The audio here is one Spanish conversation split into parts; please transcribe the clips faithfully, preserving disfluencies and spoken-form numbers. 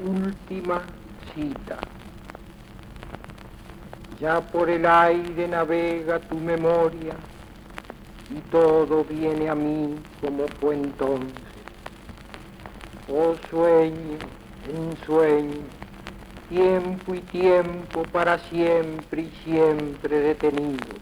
Última cita. Ya por el aire navega tu memoria y todo viene a mí como fue entonces. Oh sueño, ensueño, tiempo y tiempo para siempre y siempre detenido.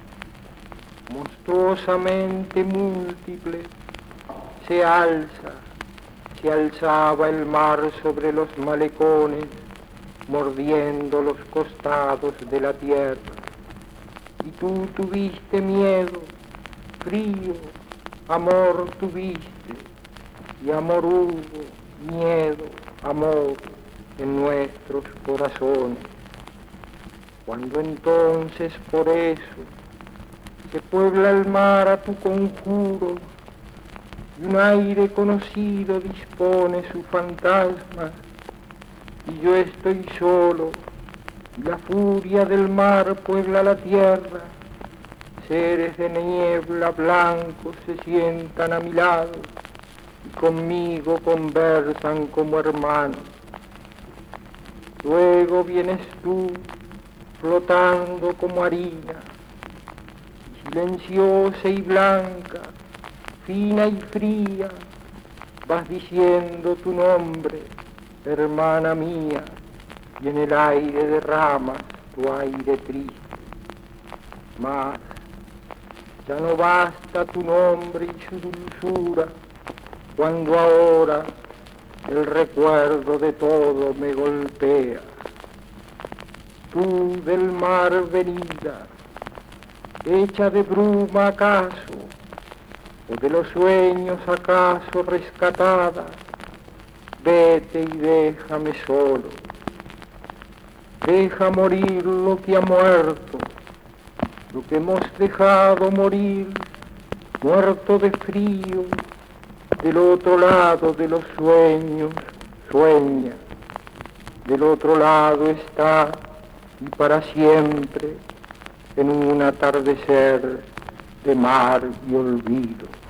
Monstruosamente múltiple se alza, se alzaba el mar sobre los malecones, mordiendo los costados de la tierra. Y tú tuviste miedo, frío, amor tuviste, y amor hubo, miedo, amor en nuestros corazones. Cuando entonces por eso se puebla el mar a tu conjuro, y un aire conocido dispone su fantasma, y yo estoy solo, y la furia del mar puebla la tierra, seres de niebla blancos se sientan a mi lado, y conmigo conversan como hermanos. Luego vienes tú, flotando como harina, silenciosa y blanca, fina y fría, vas diciendo tu nombre, hermana mía, y en el aire derramas tu aire triste. Mas ya no basta tu nombre y su dulzura, cuando ahora el recuerdo de todo me golpea. Tú del mar venida, hecha de bruma acaso, o de los sueños acaso rescatada, vete y déjame solo. Deja morir lo que ha muerto, lo que hemos dejado morir, muerto de frío, del otro lado de los sueños, sueña. Del otro lado está, y para siempre, en un atardecer de mar y olvido.